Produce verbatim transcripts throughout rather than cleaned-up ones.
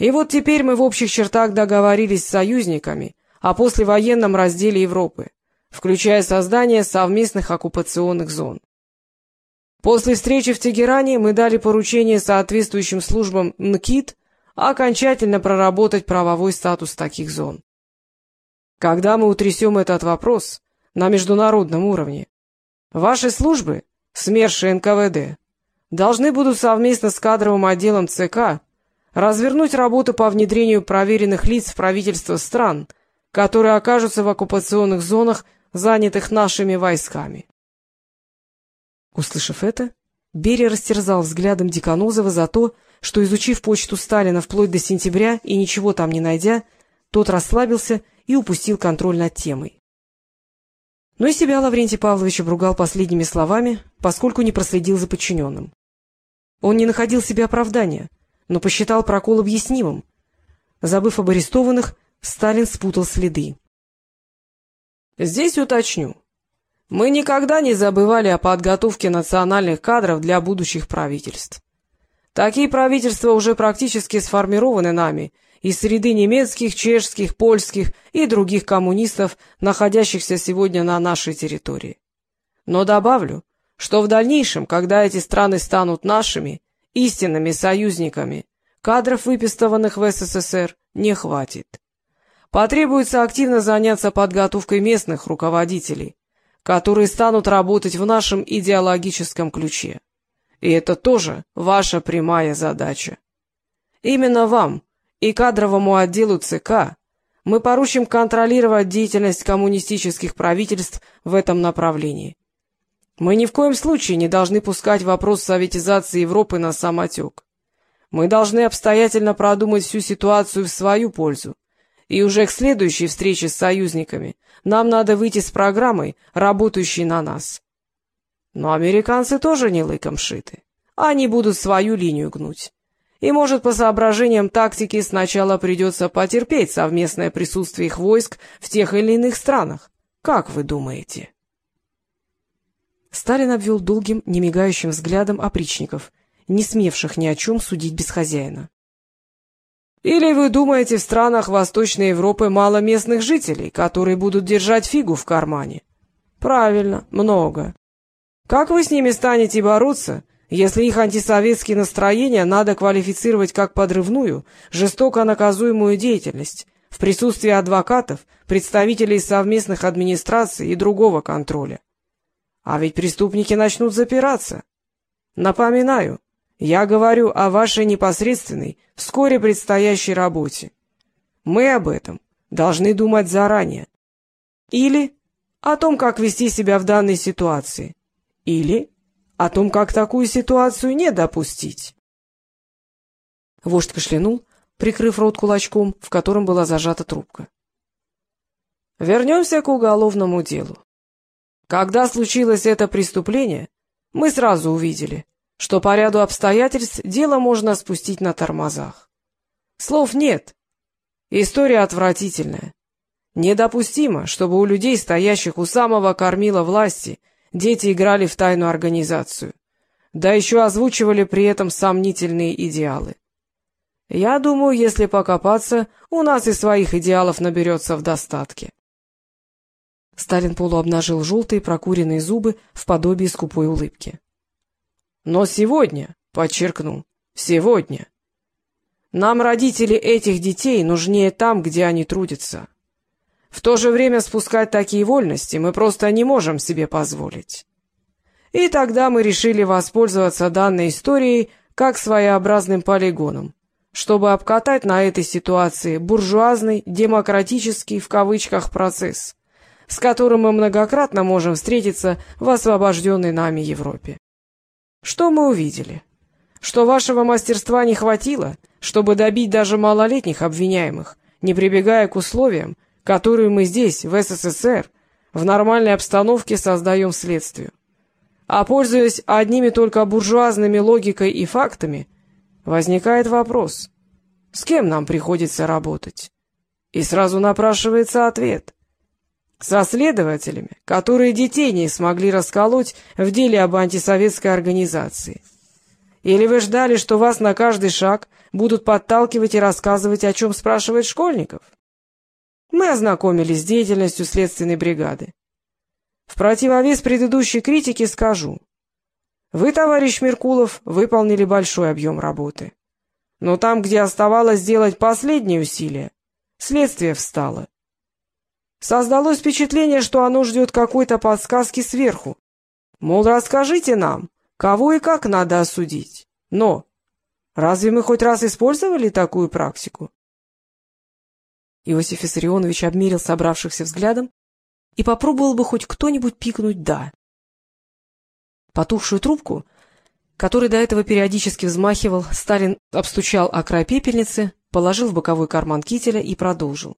И вот теперь мы в общих чертах договорились с союзниками о послевоенном разделе Европы, включая создание совместных оккупационных зон. После встречи в Тегеране мы дали поручение соответствующим службам эн ка и ди окончательно проработать правовой статус таких зон. Когда мы утрясем этот вопрос на международном уровне, ваши службы, СМЕРШ и эн ка вэ дэ, должны будут совместно с кадровым отделом цэ ка развернуть работу по внедрению проверенных лиц в правительства стран, которые окажутся в оккупационных зонах, занятых нашими войсками. Услышав это, Берия растерзал взглядом Деканозова за то, что, изучив почту Сталина вплоть до сентября и ничего там не найдя, тот расслабился и упустил контроль над темой. Но и себя Лаврентий Павлович обругал последними словами, поскольку не проследил за подчиненным. Он не находил себе оправдания, но посчитал прокол объяснимым. Забыв об арестованных, Сталин спутал следы. Здесь уточню. Мы никогда не забывали о подготовке национальных кадров для будущих правительств. Такие правительства уже практически сформированы нами из среды немецких, чешских, польских и других коммунистов, находящихся сегодня на нашей территории. Но добавлю, что в дальнейшем, когда эти страны станут нашими, истинными союзниками, кадров, выпистыванных в эс эс эс эр, не хватит. Потребуется активно заняться подготовкой местных руководителей, которые станут работать в нашем идеологическом ключе. И это тоже ваша прямая задача. Именно вам и кадровому отделу цэ ка мы поручим контролировать деятельность коммунистических правительств в этом направлении. Мы ни в коем случае не должны пускать вопрос советизации Европы на самотек. Мы должны обстоятельно продумать всю ситуацию в свою пользу. И уже к следующей встрече с союзниками нам надо выйти с программой, работающей на нас. Но американцы тоже не лыком шиты. Они будут свою линию гнуть. И, может, по соображениям тактики сначала придется потерпеть совместное присутствие их войск в тех или иных странах. Как вы думаете? Сталин обвел долгим, немигающим взглядом опричников, не смевших ни о чем судить без хозяина. Или вы думаете, в странах Восточной Европы мало местных жителей, которые будут держать фигу в кармане? Правильно, много. Как вы с ними станете бороться, если их антисоветские настроения надо квалифицировать как подрывную, жестоко наказуемую деятельность в присутствии адвокатов, представителей совместных администраций и другого контроля? А ведь преступники начнут запираться. Напоминаю, я говорю о вашей непосредственной, вскоре предстоящей работе. Мы об этом должны думать заранее. Или о том, как вести себя в данной ситуации. Или о том, как такую ситуацию не допустить. Вождь кашлянул, прикрыв рот кулачком, в котором была зажата трубка. Вернемся к уголовному делу. Когда случилось это преступление, мы сразу увидели, что по ряду обстоятельств дело можно спустить на тормозах. Слов нет. История отвратительная. Недопустимо, чтобы у людей, стоящих у самого кормила власти, дети играли в тайную организацию, да еще озвучивали при этом сомнительные идеалы. Я думаю, если покопаться, у нас и своих идеалов наберется в достатке. Сталин полуобнажил желтые прокуренные зубы в подобии скупой улыбки. Но сегодня, подчеркну, сегодня, нам родители этих детей нужнее там, где они трудятся. В то же время спускать такие вольности мы просто не можем себе позволить. И тогда мы решили воспользоваться данной историей как своеобразным полигоном, чтобы обкатать на этой ситуации буржуазный, демократический, в кавычках, процесс, с которым мы многократно можем встретиться в освобожденной нами Европе. Что мы увидели? Что вашего мастерства не хватило, чтобы добить даже малолетних обвиняемых, не прибегая к условиям, которые мы здесь, в эс эс эс эр, в нормальной обстановке создаем следствию. А пользуясь одними только буржуазными логикой и фактами, возникает вопрос, с кем нам приходится работать? И сразу напрашивается ответ. Со следователями, которые детей не смогли расколоть в деле об антисоветской организации. Или вы ждали, что вас на каждый шаг будут подталкивать и рассказывать, о чем спрашивает школьников? Мы ознакомились с деятельностью следственной бригады. В противовес предыдущей критике скажу. Вы, товарищ Меркулов, выполнили большой объем работы. Но там, где оставалось сделать последние усилия, следствие встало. Создалось впечатление, что оно ждет какой-то подсказки сверху. Мол, расскажите нам, кого и как надо осудить. Но разве мы хоть раз использовали такую практику? Иосиф Виссарионович обмерил собравшихся взглядом и попробовал бы хоть кто-нибудь пикнуть «да». Потухшую трубку, которой до этого периодически взмахивал, Сталин обстучал о край пепельницы, положил в боковой карман кителя и продолжил.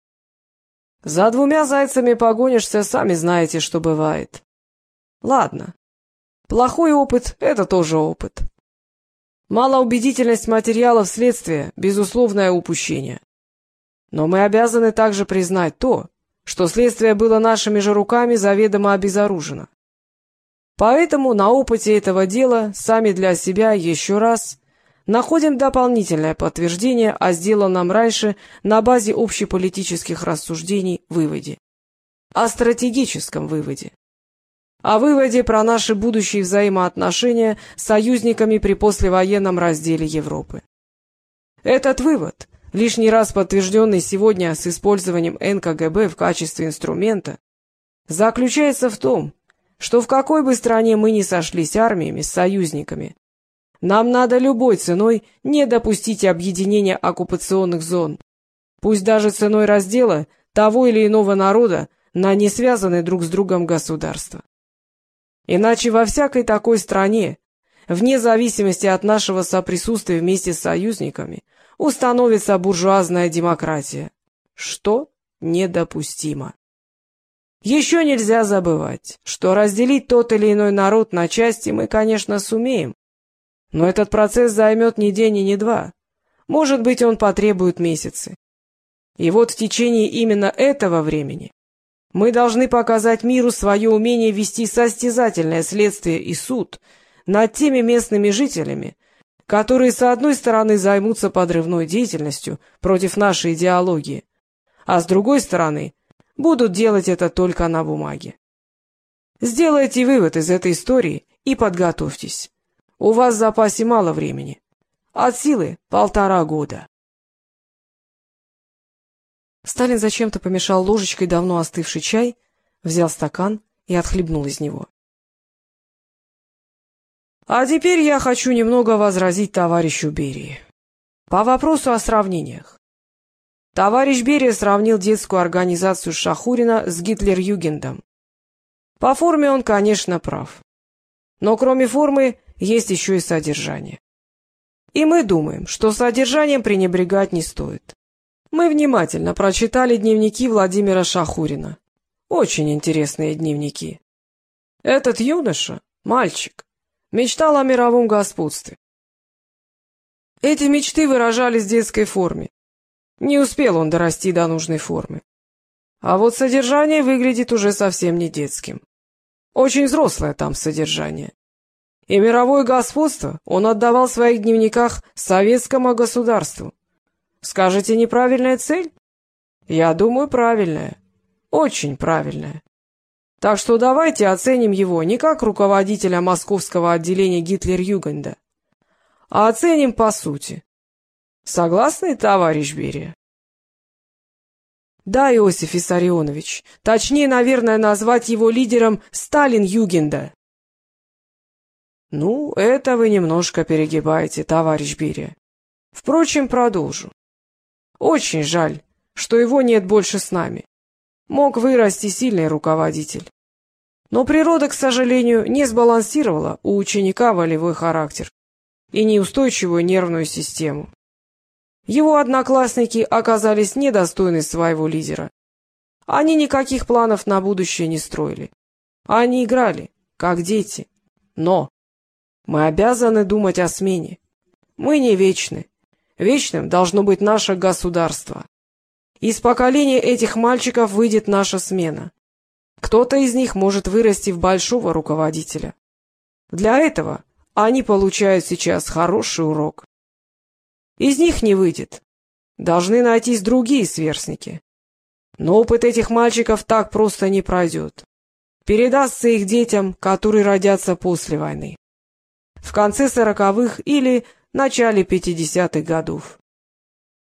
«За двумя зайцами погонишься, сами знаете, что бывает. Ладно, плохой опыт — это тоже опыт. Малоубедительность материалов следствия — безусловное упущение. Но мы обязаны также признать то, что следствие было нашими же руками заведомо обезоружено. Поэтому на опыте этого дела сами для себя еще раз находим дополнительное подтверждение о сделанном раньше на базе общеполитических рассуждений выводе. О стратегическом выводе. О выводе про наши будущие взаимоотношения с союзниками при послевоенном разделе Европы. Этот вывод, лишний раз подтвержденный сегодня с использованием эн ка гэ бэ в качестве инструмента, заключается в том, что в какой бы стране мы ни сошлись армиями с союзниками, нам надо любой ценой не допустить объединения оккупационных зон, пусть даже ценой раздела того или иного народа на не связанные друг с другом государства. Иначе во всякой такой стране, вне зависимости от нашего соприсутствия вместе с союзниками, установится буржуазная демократия, что недопустимо. Еще нельзя забывать, что разделить тот или иной народ на части мы, конечно, сумеем, но этот процесс займет ни день и ни два, может быть, он потребует месяцы. И вот в течение именно этого времени мы должны показать миру свое умение вести состязательное следствие и суд над теми местными жителями, которые, с одной стороны, займутся подрывной деятельностью против нашей идеологии, а с другой стороны, будут делать это только на бумаге. Сделайте вывод из этой истории и подготовьтесь. У вас в запасе мало времени. От силы полтора года. Сталин зачем-то помешал ложечкой давно остывший чай, взял стакан и отхлебнул из него. А теперь я хочу немного возразить товарищу Берии. По вопросу о сравнениях. Товарищ Берия сравнил детскую организацию Шахурина с Гитлер-Югендом. По форме он, конечно, прав. Но кроме формы есть еще и содержание. И мы думаем, что содержанием пренебрегать не стоит. Мы внимательно прочитали дневники Владимира Шахурина. Очень интересные дневники. Этот юноша, мальчик, мечтал о мировом господстве. Эти мечты выражались в детской форме. Не успел он дорасти до нужной формы. А вот содержание выглядит уже совсем не детским. Очень взрослое там содержание. И мировое господство он отдавал в своих дневниках советскому государству. Скажете, неправильная цель? Я думаю, правильная. Очень правильная. Так что давайте оценим его не как руководителя московского отделения Гитлер-Югенда, а оценим по сути. Согласны, товарищ Берия? Да, Иосиф Виссарионович. Точнее, наверное, назвать его лидером Сталин-Югенда. Ну, это вы немножко перегибаете, товарищ Берия. Впрочем, продолжу. Очень жаль, что его нет больше с нами. Мог вырасти сильный руководитель. Но природа, к сожалению, не сбалансировала у ученика волевой характер и неустойчивую нервную систему. Его одноклассники оказались недостойны своего лидера. Они никаких планов на будущее не строили. Они играли, как дети. Но мы обязаны думать о смене. Мы не вечны. Вечным должно быть наше государство. Из поколения этих мальчиков выйдет наша смена. Кто-то из них может вырасти в большого руководителя. Для этого они получают сейчас хороший урок. Из них не выйдет. Должны найтись другие сверстники. Но опыт этих мальчиков так просто не пройдет. Передастся их детям, которые родятся после войны. В конце сороковых или начале пятидесятых годов.